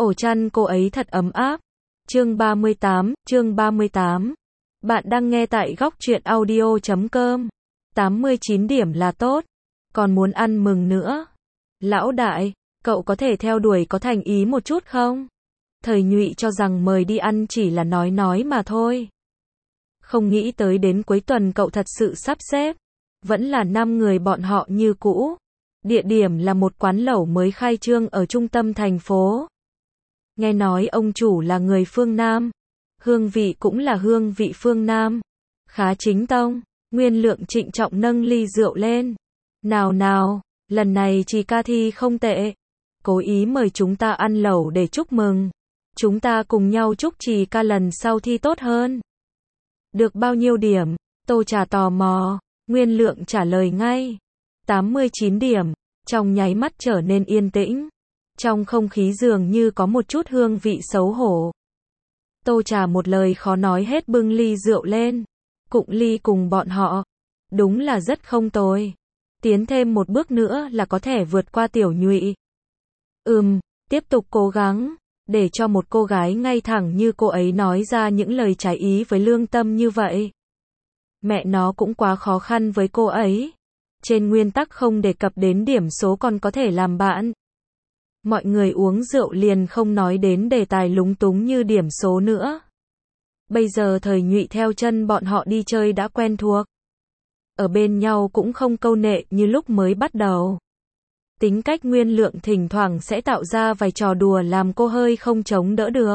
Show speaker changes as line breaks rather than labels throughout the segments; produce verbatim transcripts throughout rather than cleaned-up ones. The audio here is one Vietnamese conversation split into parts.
Ổ chăn cô ấy thật ấm áp. Chương ba mươi tám, chương ba mươi tám. Bạn đang nghe tại góc truyện audio chấm com. tám mươi chín điểm là tốt. Còn muốn ăn mừng nữa. Lão đại, cậu có thể theo đuổi có thành ý một chút không? Thời Nhụy cho rằng mời đi ăn chỉ là nói nói mà thôi. Không nghĩ tới đến cuối tuần cậu thật sự sắp xếp. Vẫn là năm người bọn họ như cũ. Địa điểm là một quán lẩu mới khai trương ở trung tâm thành phố. Nghe nói ông chủ là người phương Nam. Hương vị cũng là hương vị phương Nam. Khá chính tông. Nguyên Lượng trịnh trọng nâng ly rượu lên. Nào nào, lần này chị ca thi không tệ. Cố ý mời chúng ta ăn lẩu để chúc mừng. Chúng ta cùng nhau chúc chị ca lần sau thi tốt hơn. Được bao nhiêu điểm? Tô Trà tò mò. Nguyên Lượng trả lời ngay. tám mươi chín điểm. Trong nháy mắt trở nên yên tĩnh. Trong không khí dường như có một chút hương vị xấu hổ. Tô Trà một lời khó nói hết bưng ly rượu lên. Cụng ly cùng bọn họ. Đúng là rất không tồi. Tiến thêm một bước nữa là có thể vượt qua Tiểu Nhụy. Ừm, tiếp tục cố gắng. Để cho một cô gái ngay thẳng như cô ấy nói ra những lời trái ý với lương tâm như vậy. Mẹ nó cũng quá khó khăn với cô ấy. Trên nguyên tắc không đề cập đến điểm số còn có thể làm bạn. Mọi người uống rượu liền không nói đến đề tài lúng túng như điểm số nữa. Bây giờ Thời Nhụy theo chân bọn họ đi chơi đã quen thuộc. Ở bên nhau cũng không câu nệ như lúc mới bắt đầu. Tính cách Nguyên Lượng thỉnh thoảng sẽ tạo ra vài trò đùa làm cô hơi không chống đỡ được.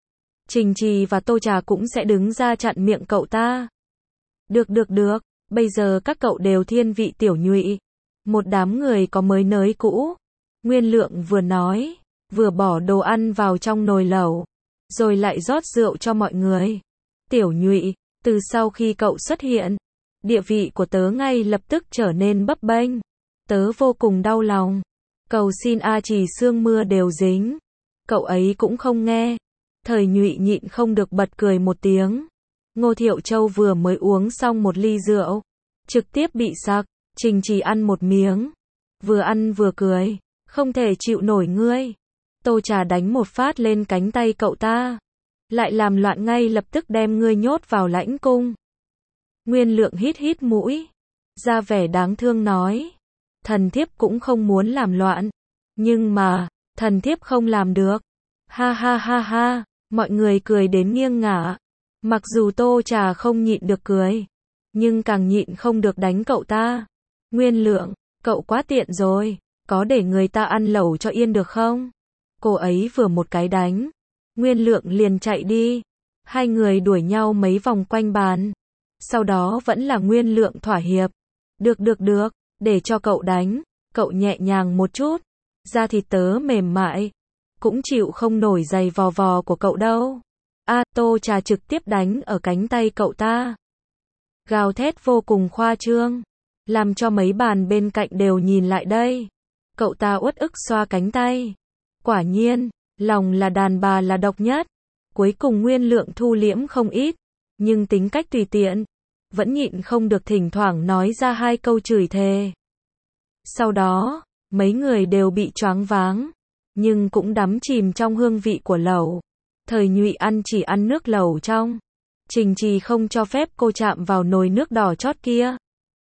Trình Trì và Tô Trà cũng sẽ đứng ra chặn miệng cậu ta. Được được được, bây giờ các cậu đều thiên vị Tiểu Nhụy. Một đám người có mới nới cũ. Nguyên Lượng vừa nói, vừa bỏ đồ ăn vào trong nồi lẩu, rồi lại rót rượu cho mọi người. Tiểu Nhụy, từ sau khi cậu xuất hiện, địa vị của tớ ngay lập tức trở nên bấp bênh. Tớ vô cùng đau lòng. Cầu xin A Trì sương mưa đều dính. Cậu ấy cũng không nghe. Thời Nhụy nhịn không được bật cười một tiếng. Ngô Thiệu Châu vừa mới uống xong một ly rượu, trực tiếp bị sặc. Trình Trì ăn một miếng, vừa ăn vừa cười. Không thể chịu nổi ngươi. Tô Trà đánh một phát lên cánh tay cậu ta. Lại làm loạn ngay lập tức đem ngươi nhốt vào lãnh cung. Nguyên Lượng hít hít mũi. Ra vẻ đáng thương nói. Thần thiếp cũng không muốn làm loạn. Nhưng mà, thần thiếp không làm được. Ha ha ha ha, mọi người cười đến nghiêng ngả. Mặc dù Tô Trà không nhịn được cười. Nhưng càng nhịn không được đánh cậu ta. Nguyên Lượng, cậu quá tiện rồi. Có để người ta ăn lẩu cho yên được không? Cô ấy vừa một cái đánh. Nguyên Lượng liền chạy đi. Hai người đuổi nhau mấy vòng quanh bàn. Sau đó vẫn là Nguyên Lượng thỏa hiệp. Được được được, để cho cậu đánh. Cậu nhẹ nhàng một chút. Da thịt tớ mềm mại. Cũng chịu không nổi giày vò vò của cậu đâu. A, Tô Trà trực tiếp đánh ở cánh tay cậu ta. Gào thét vô cùng khoa trương. Làm cho mấy bàn bên cạnh đều nhìn lại đây. Cậu ta uất ức xoa cánh tay. Quả nhiên, lòng là đàn bà là độc nhất. Cuối cùng Nguyên Lượng thu liễm không ít. Nhưng tính cách tùy tiện. Vẫn nhịn không được thỉnh thoảng nói ra hai câu chửi thề. Sau đó, mấy người đều bị choáng váng. Nhưng cũng đắm chìm trong hương vị của lẩu. Thời Nhụy ăn chỉ ăn nước lẩu trong. Trình Trì không cho phép cô chạm vào nồi nước đỏ chót kia.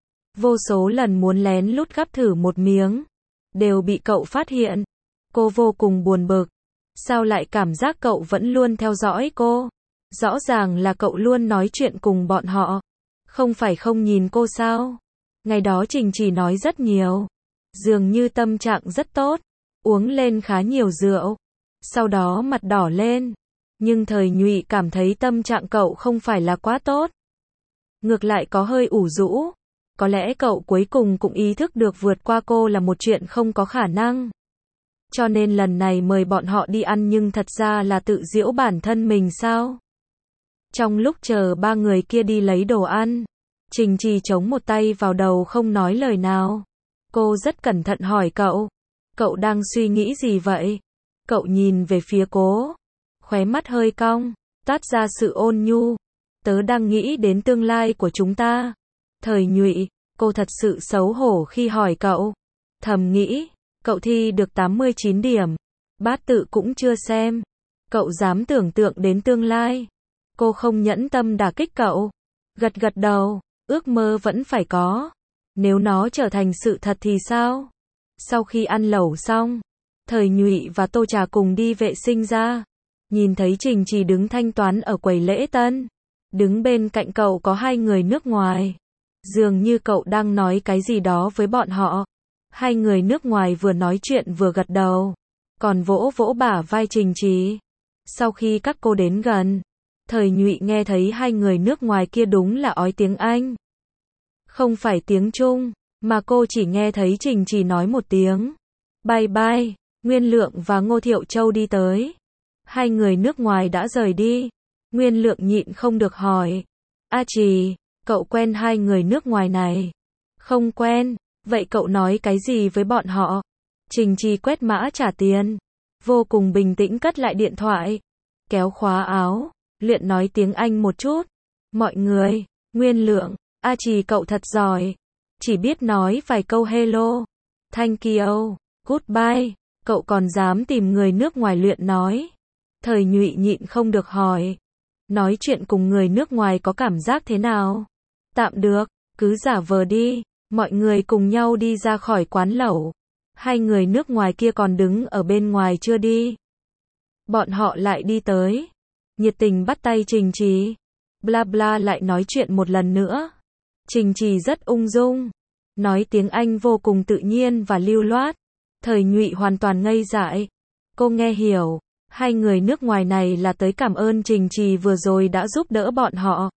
Vô số lần muốn lén lút gắp thử một miếng. Đều bị cậu phát hiện. Cô vô cùng buồn bực. Sao lại cảm giác cậu vẫn luôn theo dõi cô? Rõ ràng là cậu luôn nói chuyện cùng bọn họ. Không phải không nhìn cô sao? Ngày đó Trình Trì nói rất nhiều. Dường như tâm trạng rất tốt. Uống lên khá nhiều rượu. Sau đó mặt đỏ lên. Nhưng Thời Nhụy cảm thấy tâm trạng cậu không phải là quá tốt. Ngược lại có hơi ủ rũ. Có lẽ cậu cuối cùng cũng ý thức được vượt qua cô là một chuyện không có khả năng. Cho nên lần này mời bọn họ đi ăn nhưng thật ra là tự giễu bản thân mình sao? Trong lúc chờ ba người kia đi lấy đồ ăn, Trình Trì chống một tay vào đầu không nói lời nào. Cô rất cẩn thận hỏi cậu. Cậu đang suy nghĩ gì vậy? Cậu nhìn về phía cô. Khóe mắt hơi cong, toát ra sự ôn nhu. Tớ đang nghĩ đến tương lai của chúng ta. Thời Nhụy, cô thật sự xấu hổ khi hỏi cậu. Thầm nghĩ, cậu thi được tám mươi chín điểm. Bát tự cũng chưa xem. Cậu dám tưởng tượng đến tương lai. Cô không nhẫn tâm đả kích cậu. Gật gật đầu, ước mơ vẫn phải có. Nếu nó trở thành sự thật thì sao? Sau khi ăn lẩu xong, Thời Nhụy và Tô Trà cùng đi vệ sinh ra. Nhìn thấy Trình Trì đứng thanh toán ở quầy lễ tân. Đứng bên cạnh cậu có hai người nước ngoài. Dường như cậu đang nói cái gì đó với bọn họ. Hai người nước ngoài vừa nói chuyện vừa gật đầu. Còn vỗ vỗ bả vai Trình Trì. Sau khi các cô đến gần, Thời Nhụy nghe thấy hai người nước ngoài kia đúng là ói tiếng Anh. Không phải tiếng Trung, mà cô chỉ nghe thấy Trình Trì nói một tiếng. Bye bye, Nguyên Lượng và Ngô Thiệu Châu đi tới. Hai người nước ngoài đã rời đi. Nguyên Lượng nhịn không được hỏi. A Trì, cậu quen hai người nước ngoài này? Không quen, vậy cậu nói cái gì với bọn họ? Trình Trì quét mã trả tiền. Vô cùng bình tĩnh cất lại điện thoại. Kéo khóa áo, luyện nói tiếng Anh một chút. Mọi người, Nguyên Lượng, A Trì cậu thật giỏi. Chỉ biết nói vài câu hello, thank you, goodbye. Cậu còn dám tìm người nước ngoài luyện nói. Thời Nhụy nhịn không được hỏi. Nói chuyện cùng người nước ngoài có cảm giác thế nào? Tạm được, cứ giả vờ đi. Mọi người cùng nhau đi ra khỏi quán lẩu. Hai người nước ngoài kia còn đứng ở bên ngoài chưa đi. Bọn họ lại đi tới. Nhiệt tình bắt tay Trình Trì. Bla bla lại nói chuyện một lần nữa. Trình Trì rất ung dung. Nói tiếng Anh vô cùng tự nhiên và lưu loát. Thời Nhụy hoàn toàn ngây dại. Cô nghe hiểu. Hai người nước ngoài này là tới cảm ơn Trình Trì vừa rồi đã giúp đỡ bọn họ.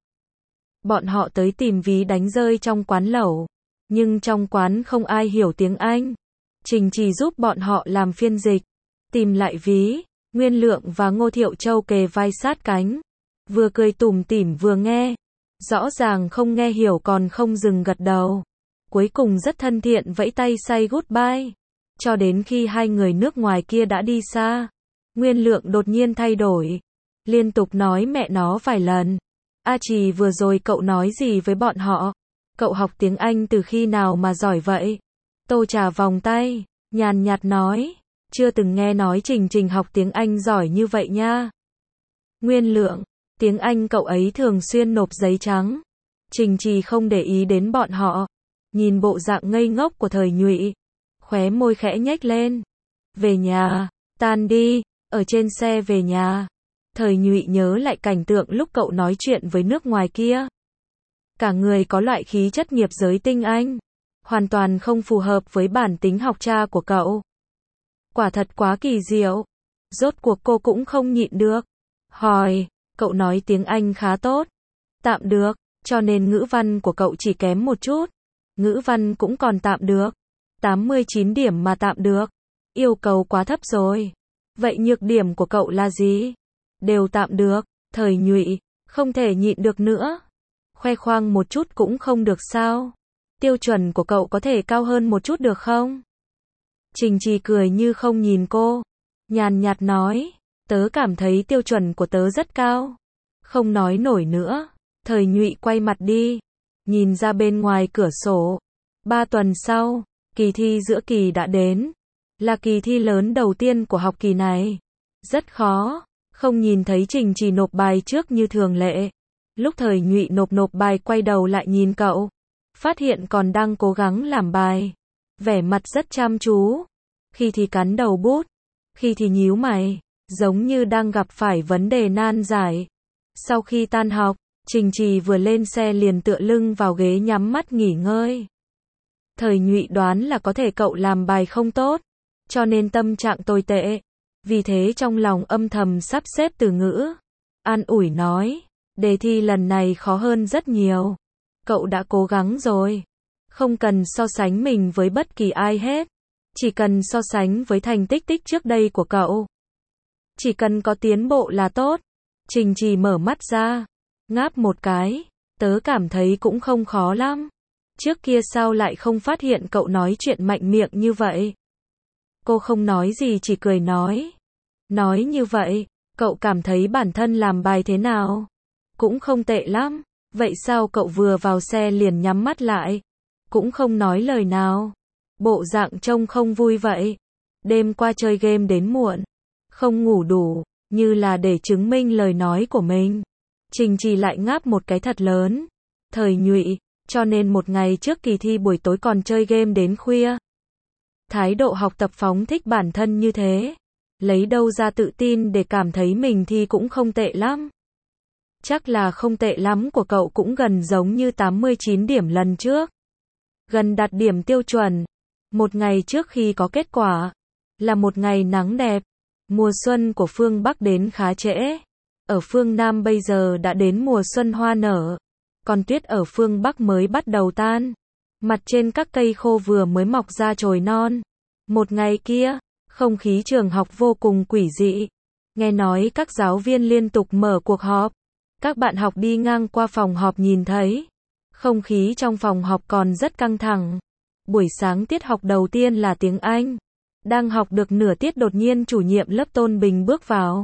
Bọn họ tới tìm ví đánh rơi trong quán lẩu. Nhưng trong quán không ai hiểu tiếng Anh. Trình Trì giúp bọn họ làm phiên dịch. Tìm lại ví. Nguyên Lượng và Ngô Thiệu Châu kề vai sát cánh. Vừa cười tủm tỉm vừa nghe. Rõ ràng không nghe hiểu còn không dừng gật đầu. Cuối cùng rất thân thiện vẫy tay say goodbye. Cho đến khi hai người nước ngoài kia đã đi xa. Nguyên Lượng đột nhiên thay đổi. Liên tục nói mẹ nó vài lần. A Trì vừa rồi cậu nói gì với bọn họ? Cậu học tiếng Anh từ khi nào mà giỏi vậy? Tô Trà vòng tay, nhàn nhạt nói. Chưa từng nghe nói Trình Trình học tiếng Anh giỏi như vậy nha. Nguyên Lượng, tiếng Anh cậu ấy thường xuyên nộp giấy trắng. Trình Trì không để ý đến bọn họ. Nhìn bộ dạng ngây ngốc của Thời Nhụy. Khóe môi khẽ nhếch lên. Về nhà, tan đi, ở trên xe về nhà. Thời Nhụy nhớ lại cảnh tượng lúc cậu nói chuyện với nước ngoài kia. Cả người có loại khí chất nghiệp giới tinh anh. Hoàn toàn không phù hợp với bản tính học cha của cậu. Quả thật quá kỳ diệu. Rốt cuộc cô cũng không nhịn được. Hỏi, cậu nói tiếng Anh khá tốt. Tạm được, cho nên ngữ văn của cậu chỉ kém một chút. Ngữ văn cũng còn tạm được. tám mươi chín điểm mà tạm được. Yêu cầu quá thấp rồi. Vậy nhược điểm của cậu là gì? Đều tạm được. Thời Nhụy, không thể nhịn được nữa. Khoe khoang một chút cũng không được sao? Tiêu chuẩn của cậu có thể cao hơn một chút được không? Trình Trì cười như không nhìn cô. Nhàn nhạt nói, tớ cảm thấy tiêu chuẩn của tớ rất cao. Không nói nổi nữa. Thời Nhụy quay mặt đi. Nhìn ra bên ngoài cửa sổ. Ba tuần sau, kỳ thi giữa kỳ đã đến. Là kỳ thi lớn đầu tiên của học kỳ này. Rất khó. Không nhìn thấy Trình Trì nộp bài trước như thường lệ. Lúc Thời Nhụy nộp nộp bài quay đầu lại nhìn cậu. Phát hiện còn đang cố gắng làm bài. Vẻ mặt rất chăm chú. Khi thì cắn đầu bút. Khi thì nhíu mày. Giống như đang gặp phải vấn đề nan giải. Sau khi tan học, Trình Trì vừa lên xe liền tựa lưng vào ghế nhắm mắt nghỉ ngơi. Thời Nhụy đoán là có thể cậu làm bài không tốt. Cho nên tâm trạng tồi tệ. Vì thế trong lòng âm thầm sắp xếp từ ngữ. An ủi nói. Đề thi lần này khó hơn rất nhiều. Cậu đã cố gắng rồi. Không cần so sánh mình với bất kỳ ai hết. Chỉ cần so sánh với thành tích tích trước đây của cậu. Chỉ cần có tiến bộ là tốt. Trình Trì mở mắt ra. Ngáp một cái. Tớ cảm thấy cũng không khó lắm. Trước kia sao lại không phát hiện cậu nói chuyện mạnh miệng như vậy? Cô không nói gì chỉ cười nói. Nói như vậy, cậu cảm thấy bản thân làm bài thế nào? Cũng không tệ lắm. Vậy sao cậu vừa vào xe liền nhắm mắt lại? Cũng không nói lời nào. Bộ dạng trông không vui vậy. Đêm qua chơi game đến muộn, không ngủ đủ, như là để chứng minh lời nói của mình. Trình Trì lại ngáp một cái thật lớn. Thời Nhụy, cho nên một ngày trước kỳ thi buổi tối còn chơi game đến khuya. Thái độ học tập phóng thích bản thân như thế, lấy đâu ra tự tin để cảm thấy mình thi cũng không tệ lắm. Chắc là không tệ lắm của cậu cũng gần giống như tám mươi chín điểm lần trước. Gần đạt điểm tiêu chuẩn. Một ngày trước khi có kết quả, là một ngày nắng đẹp. Mùa xuân của phương Bắc đến khá trễ. Ở phương Nam bây giờ đã đến mùa xuân hoa nở. Còn tuyết ở phương Bắc mới bắt đầu tan. Mặt trên các cây khô vừa mới mọc ra chồi non. Một ngày kia, không khí trường học vô cùng quỷ dị. Nghe nói các giáo viên liên tục mở cuộc họp. Các bạn học đi ngang qua phòng họp nhìn thấy. Không khí trong phòng họp còn rất căng thẳng. Buổi sáng tiết học đầu tiên là tiếng Anh. Đang học được nửa tiết đột nhiên chủ nhiệm lớp Tôn Bình bước vào.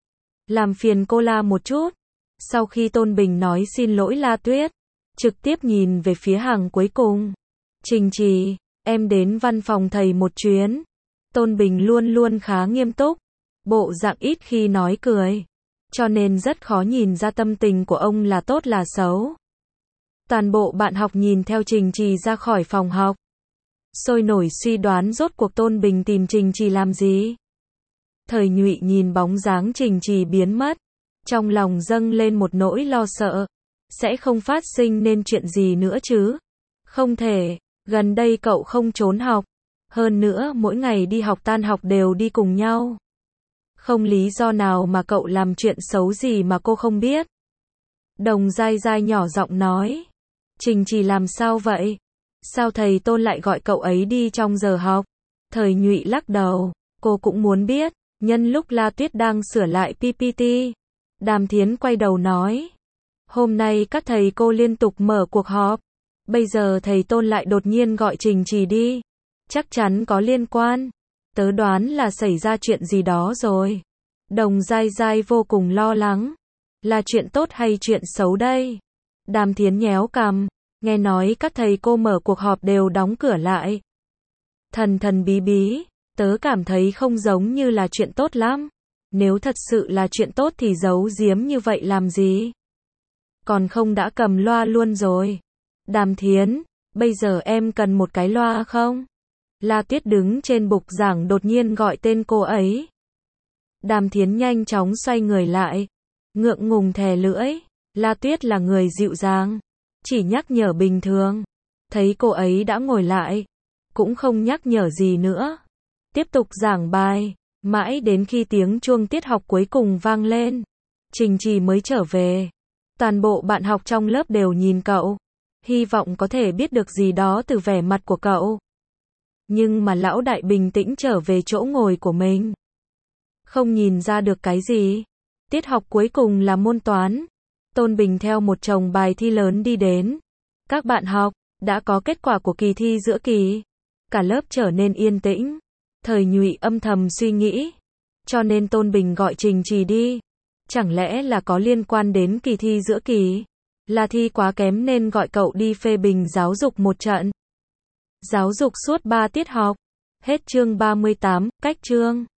Làm phiền cô La một chút. Sau khi Tôn Bình nói xin lỗi La Tuyết, trực tiếp nhìn về phía hàng cuối cùng. Trình Trì, em đến văn phòng thầy một chuyến. Tôn Bình luôn luôn khá nghiêm túc. Bộ dạng ít khi nói cười. Cho nên rất khó nhìn ra tâm tình của ông là tốt là xấu. Toàn bộ bạn học nhìn theo Trình Trì ra khỏi phòng học. Sôi nổi suy đoán rốt cuộc Tôn Bình tìm Trình Trì làm gì. Thời Nhụy nhìn bóng dáng Trình Trì biến mất. Trong lòng dâng lên một nỗi lo sợ. Sẽ không phát sinh nên chuyện gì nữa chứ. Không thể, gần đây cậu không trốn học. Hơn nữa mỗi ngày đi học tan học đều đi cùng nhau. Không lý do nào mà cậu làm chuyện xấu gì mà cô không biết. Đồng Giai Giai nhỏ giọng nói. Trình Trì làm sao vậy? Sao thầy Tôn lại gọi cậu ấy đi trong giờ học? Thời Nhụy lắc đầu. Cô cũng muốn biết. Nhân lúc La Tuyết đang sửa lại pê pê tê. Đàm Thiến quay đầu nói. Hôm nay các thầy cô liên tục mở cuộc họp. Bây giờ thầy Tôn lại đột nhiên gọi Trình Trì đi. Chắc chắn có liên quan. Tớ đoán là xảy ra chuyện gì đó rồi. Đồng Giai Giai vô cùng lo lắng. Là chuyện tốt hay chuyện xấu đây? Đàm Thiến nhéo cằm. Nghe nói các thầy cô mở cuộc họp đều đóng cửa lại. Thần thần bí bí. Tớ cảm thấy không giống như là chuyện tốt lắm. Nếu thật sự là chuyện tốt thì giấu giếm như vậy làm gì? Còn không đã cầm loa luôn rồi. Đàm Thiến, bây giờ em cần một cái loa không? La Tuyết đứng trên bục giảng đột nhiên gọi tên cô ấy. Đàm Thiến nhanh chóng xoay người lại. Ngượng ngùng thè lưỡi. La Tuyết là người dịu dàng. Chỉ nhắc nhở bình thường. Thấy cô ấy đã ngồi lại. Cũng không nhắc nhở gì nữa. Tiếp tục giảng bài. Mãi đến khi tiếng chuông tiết học cuối cùng vang lên. Trình Trì mới trở về. Toàn bộ bạn học trong lớp đều nhìn cậu. Hy vọng có thể biết được gì đó từ vẻ mặt của cậu. Nhưng mà lão đại bình tĩnh trở về chỗ ngồi của mình. Không nhìn ra được cái gì. Tiết học cuối cùng là môn toán. Tôn Bình theo một chồng bài thi lớn đi đến. Các bạn học, đã có kết quả của kỳ thi giữa kỳ. Cả lớp trở nên yên tĩnh. Thời Nhụy âm thầm suy nghĩ. Cho nên Tôn Bình gọi Trình Trì đi. Chẳng lẽ là có liên quan đến kỳ thi giữa kỳ? Là thi quá kém nên gọi cậu đi phê bình giáo dục một trận. Giáo dục suốt ba tiết học. Hết chương ba mươi tám, cách chương.